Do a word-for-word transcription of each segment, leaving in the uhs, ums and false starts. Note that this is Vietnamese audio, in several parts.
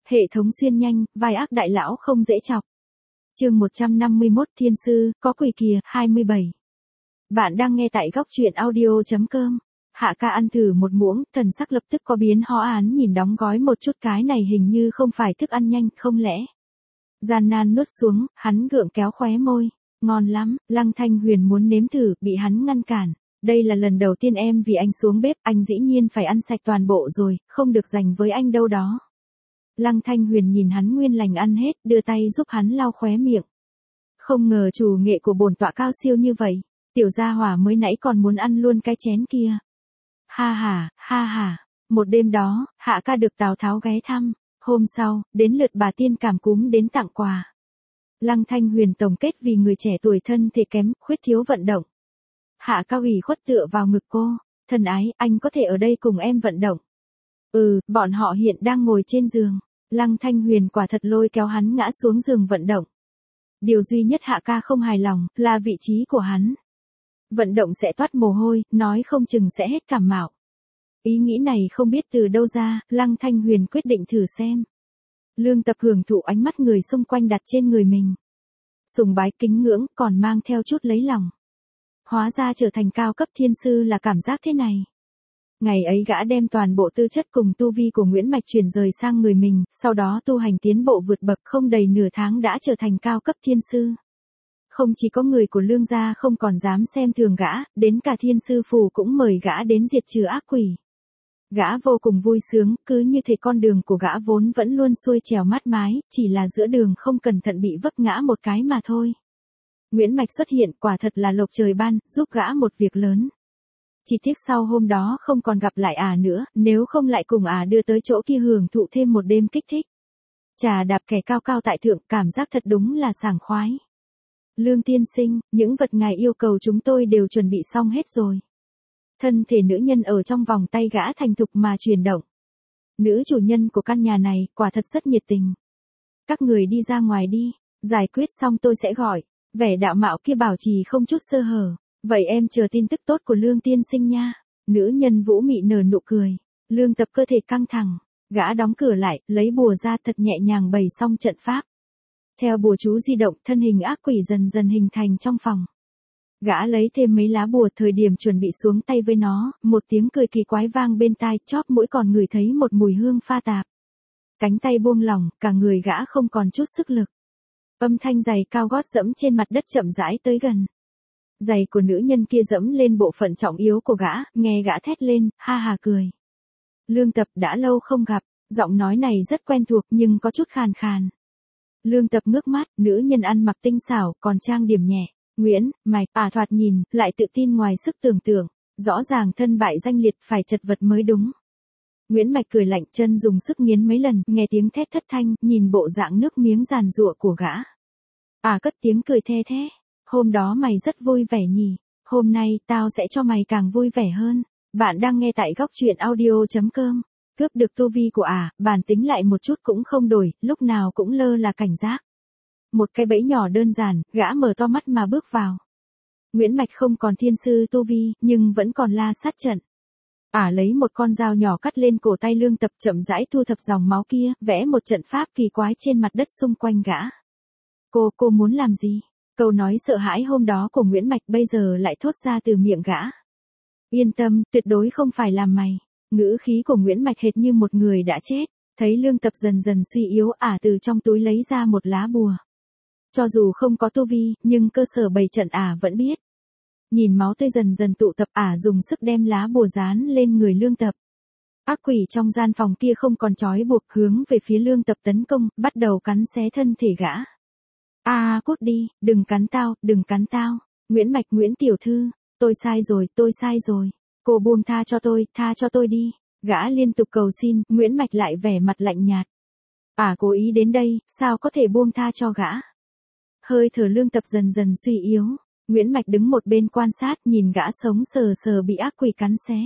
Hệ thống xuyên nhanh, vai ác đại lão không dễ chọc. Chương một trăm năm mươi mốt Thiên sư, có quỷ kìa, hai mươi bảy. Bạn đang nghe tại góc truyện audio chấm com. Hạ ca ăn thử một muỗng, thần sắc lập tức có biến hóa án nhìn đóng gói một chút, cái này hình như không phải thức ăn nhanh, không lẽ. Gian nan nuốt xuống, hắn gượng kéo khóe môi. Ngon lắm, Lăng Thanh Huyền muốn nếm thử, bị hắn ngăn cản. Đây là lần đầu tiên em vì anh xuống bếp, anh dĩ nhiên phải ăn sạch toàn bộ rồi, không được dành với anh đâu đó. Lăng Thanh Huyền nhìn hắn nguyên lành ăn hết, đưa tay giúp hắn lau khóe miệng. Không ngờ chủ nghệ của bổn tọa cao siêu như vậy, tiểu gia hỏa mới nãy còn muốn ăn luôn cái chén kia. Ha ha, ha ha, một đêm đó, Hạ ca được Tào Tháo ghé thăm, hôm sau, đến lượt bà tiên cảm cúm đến tặng quà. Lăng Thanh Huyền tổng kết vì người trẻ tuổi thân thể kém, khuyết thiếu vận động. Hạ ca ủy khuất tựa vào ngực cô, thân ái, anh có thể ở đây cùng em vận động. Ừ, bọn họ hiện đang ngồi trên giường. Lăng Thanh Huyền quả thật lôi kéo hắn ngã xuống giường vận động. Điều duy nhất Hạ ca không hài lòng, là vị trí của hắn. Vận động sẽ toát mồ hôi, nói không chừng sẽ hết cảm mạo. Ý nghĩ này không biết từ đâu ra, Lăng Thanh Huyền quyết định thử xem. Lương Tập hưởng thụ ánh mắt người xung quanh đặt trên người mình. Sùng bái kính ngưỡng, còn mang theo chút lấy lòng. Hóa ra trở thành cao cấp thiên sư là cảm giác thế này. Ngày ấy gã đem toàn bộ tư chất cùng tu vi của Nguyễn Mạch chuyển rời sang người mình, sau đó tu hành tiến bộ vượt bậc, không đầy nửa tháng đã trở thành cao cấp thiên sư. Không chỉ có người của Lương gia không còn dám xem thường gã, đến cả thiên sư phủ cũng mời gã đến diệt trừ ác quỷ. Gã vô cùng vui sướng, cứ như thể con đường của gã vốn vẫn luôn xuôi trèo mát mái, chỉ là giữa đường không cẩn thận bị vấp ngã một cái mà thôi. Nguyễn Mạch xuất hiện, quả thật là lộc trời ban, giúp gã một việc lớn. Chỉ tiếc sau hôm đó không còn gặp lại ả nữa, nếu không lại cùng ả đưa tới chỗ kia hưởng thụ thêm một đêm kích thích. Trà đạp kẻ cao cao tại thượng, cảm giác thật đúng là sảng khoái. Lương tiên sinh, những vật ngài yêu cầu chúng tôi đều chuẩn bị xong hết rồi. Thân thể nữ nhân ở trong vòng tay gã thành thục mà chuyển động. Nữ chủ nhân của căn nhà này, quả thật rất nhiệt tình. Các người đi ra ngoài đi, giải quyết xong tôi sẽ gọi. Vẻ đạo mạo kia bảo trì không chút sơ hở. Vậy em chờ tin tức tốt của Lương tiên sinh nha. Nữ nhân vũ mị nở nụ cười. Lương Tập cơ thể căng thẳng. Gã đóng cửa lại, lấy bùa ra thật nhẹ nhàng bày xong trận pháp. Theo bùa chú di động, thân hình ác quỷ dần dần hình thành trong phòng. Gã lấy thêm mấy lá bùa, thời điểm chuẩn bị xuống tay với nó, một tiếng cười kỳ quái vang bên tai, chóp mũi còn ngửi thấy một mùi hương pha tạp. Cánh tay buông lỏng, cả người gã không còn chút sức lực. Âm thanh giày cao gót dẫm trên mặt đất chậm rãi tới gần. Giày của nữ nhân kia dẫm lên bộ phận trọng yếu của gã, nghe gã thét lên, ha ha cười. Lương Tập đã lâu không gặp, giọng nói này rất quen thuộc nhưng có chút khàn khàn. Lương Tập ngước mắt, nữ nhân ăn mặc tinh xảo, còn trang điểm nhẹ. Nguyễn, Mạch, ả thoạt nhìn, lại tự tin ngoài sức tưởng tượng. Rõ ràng thân bại danh liệt, phải chật vật mới đúng. Nguyễn Mạch cười lạnh, chân dùng sức nghiến mấy lần, nghe tiếng thét thất thanh, nhìn bộ dạng nước miếng giàn giụa của gã. À cất tiếng cười the thế. Hôm đó mày rất vui vẻ nhỉ, hôm nay tao sẽ cho mày càng vui vẻ hơn. Bạn đang nghe tại góc truyện audio chấm com. Cướp được tu vi của ả, à, bản tính lại một chút cũng không đổi, lúc nào cũng lơ là cảnh giác. Một cái bẫy nhỏ đơn giản, gã mở to mắt mà bước vào. Nguyễn Mạch không còn thiên sư tu vi, nhưng vẫn còn la sát trận. Ả à, lấy một con dao nhỏ cắt lên cổ tay Lương Tập, chậm rãi thu thập dòng máu kia, vẽ một trận pháp kỳ quái trên mặt đất xung quanh gã. Cô, cô muốn làm gì? Câu nói sợ hãi hôm đó của Nguyễn Mạch bây giờ lại thốt ra từ miệng gã. Yên tâm, tuyệt đối không phải làm mày. Ngữ khí của Nguyễn Mạch hệt như một người đã chết. Thấy Lương Tập dần dần suy yếu, ả à, từ trong túi lấy ra một lá bùa. Cho dù không có tu vi, nhưng cơ sở bày trận ả à vẫn biết. Nhìn máu tươi dần dần tụ tập, ả à dùng sức đem lá bùa dán lên người Lương Tập. Ác quỷ trong gian phòng kia không còn trói buộc, hướng về phía Lương Tập tấn công, bắt đầu cắn xé thân thể gã. A à, cút đi, đừng cắn tao, đừng cắn tao. Nguyễn Mạch, Nguyễn tiểu thư, tôi sai rồi, tôi sai rồi. Cô buông tha cho tôi, tha cho tôi đi. Gã liên tục cầu xin, Nguyễn Mạch lại vẻ mặt lạnh nhạt. À cố ý đến đây, sao có thể buông tha cho gã. Hơi thở Lương Tập dần dần suy yếu. Nguyễn Mạch đứng một bên quan sát, nhìn gã sống sờ sờ bị ác quỷ cắn xé.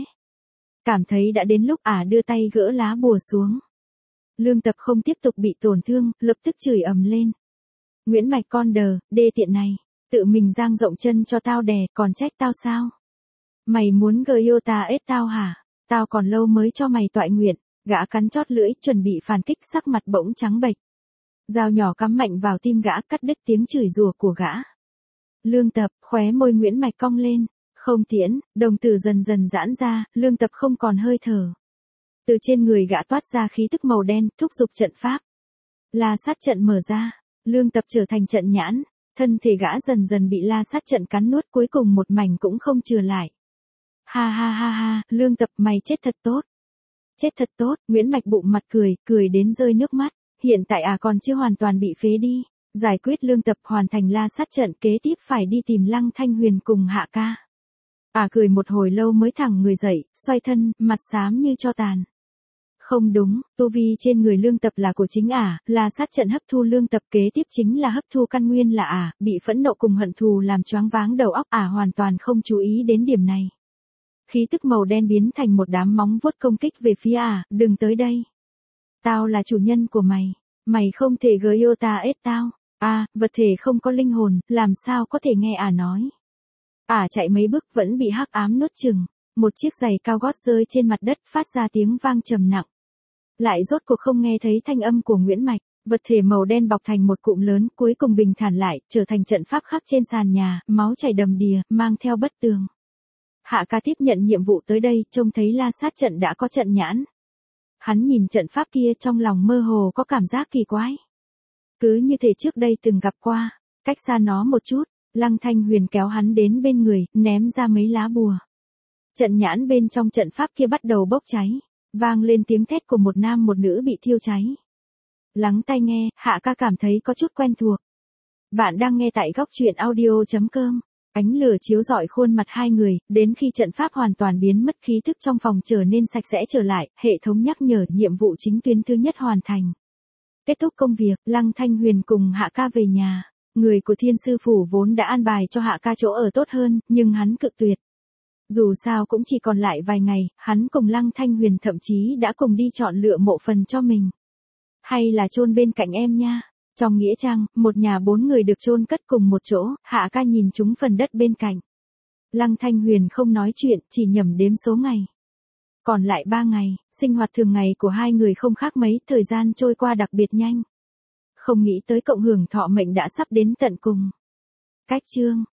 Cảm thấy đã đến lúc ả à đưa tay gỡ lá bùa xuống. Lương Tập không tiếp tục bị tổn thương, lập tức chửi ầm lên. Nguyễn Mạch con đờ, đê tiện này, tự mình dang rộng chân cho tao đè, còn trách tao sao? Mày muốn gờ yêu ta ết tao hả? Tao còn lâu mới cho mày toại nguyện. Gã cắn chót lưỡi, chuẩn bị phản kích, sắc mặt bỗng trắng bệch. Dao nhỏ cắm mạnh vào tim gã, cắt đứt tiếng chửi rủa của gã. Lương Tập, khóe môi Nguyễn Mạch cong lên. Không tiễn, đồng tử dần dần giãn ra, Lương Tập không còn hơi thở. Từ trên người gã toát ra khí tức màu đen, thúc giục trận pháp. La sát trận mở ra, Lương Tập trở thành trận nhãn, thân thể gã dần dần bị la sát trận cắn nuốt, cuối cùng một mảnh cũng không chừa lại. Ha ha ha ha, Lương Tập, mày chết thật tốt. Chết thật tốt, Nguyễn Mạch bụng mặt cười, cười đến rơi nước mắt. Hiện tại à còn chưa hoàn toàn bị phế đi. Giải quyết Lương Tập, hoàn thành la sát trận, kế tiếp phải đi tìm Lăng Thanh Huyền cùng Hạ ca. À cười một hồi lâu mới thẳng người dậy, xoay thân, mặt xám như tro tàn. Không đúng, tu vi trên người Lương Tập là của chính ả, là sát trận hấp thu Lương Tập, kế tiếp chính là hấp thu căn nguyên là ả, bị phẫn nộ cùng hận thù làm choáng váng đầu óc, ả hoàn toàn không chú ý đến điểm này. Khí tức màu đen biến thành một đám móng vuốt công kích về phía ả, đừng tới đây. Tao là chủ nhân của mày, mày không thể gỡ yêu ta ết tao. À, vật thể không có linh hồn, làm sao có thể nghe ả nói. Ả chạy mấy bước vẫn bị hắc ám nuốt chửng, một chiếc giày cao gót rơi trên mặt đất phát ra tiếng vang trầm nặng. Lại rốt cuộc không nghe thấy thanh âm của Nguyễn Mạch, vật thể màu đen bọc thành một cụm lớn, cuối cùng bình thản lại, trở thành trận pháp khắc trên sàn nhà, máu chảy đầm đìa, mang theo bất tường. Hạ ca tiếp nhận nhiệm vụ tới đây, trông thấy la sát trận đã có trận nhãn. Hắn nhìn trận pháp kia trong lòng mơ hồ có cảm giác kỳ quái. Cứ như thể trước đây từng gặp qua, cách xa nó một chút, Lăng Thanh Huyền kéo hắn đến bên người, ném ra mấy lá bùa. Trận nhãn bên trong trận pháp kia bắt đầu bốc cháy, vang lên tiếng thét của một nam một nữ bị thiêu cháy. Lắng tai nghe, Hạ ca cảm thấy có chút quen thuộc. Bạn đang nghe tại góc truyện audio chấm com. Ánh lửa chiếu rọi khuôn mặt hai người, đến khi trận pháp hoàn toàn biến mất, khí thức trong phòng trở nên sạch sẽ trở lại, hệ thống nhắc nhở nhiệm vụ chính tuyến thứ nhất hoàn thành. Kết thúc công việc, Lăng Thanh Huyền cùng Hạ ca về nhà. Người của Thiên Sư Phủ vốn đã an bài cho Hạ ca chỗ ở tốt hơn, nhưng hắn cự tuyệt. Dù sao cũng chỉ còn lại vài ngày, hắn cùng Lăng Thanh Huyền thậm chí đã cùng đi chọn lựa mộ phần cho mình. Hay là chôn bên cạnh em nha. Trong nghĩa trang, một nhà bốn người được chôn cất cùng một chỗ, Hạ ca nhìn chúng phần đất bên cạnh. Lăng Thanh Huyền không nói chuyện, chỉ nhẩm đếm số ngày. Còn lại ba ngày, sinh hoạt thường ngày của hai người không khác mấy, thời gian trôi qua đặc biệt nhanh. Không nghĩ tới cộng hưởng thọ mệnh đã sắp đến tận cùng. Cách chương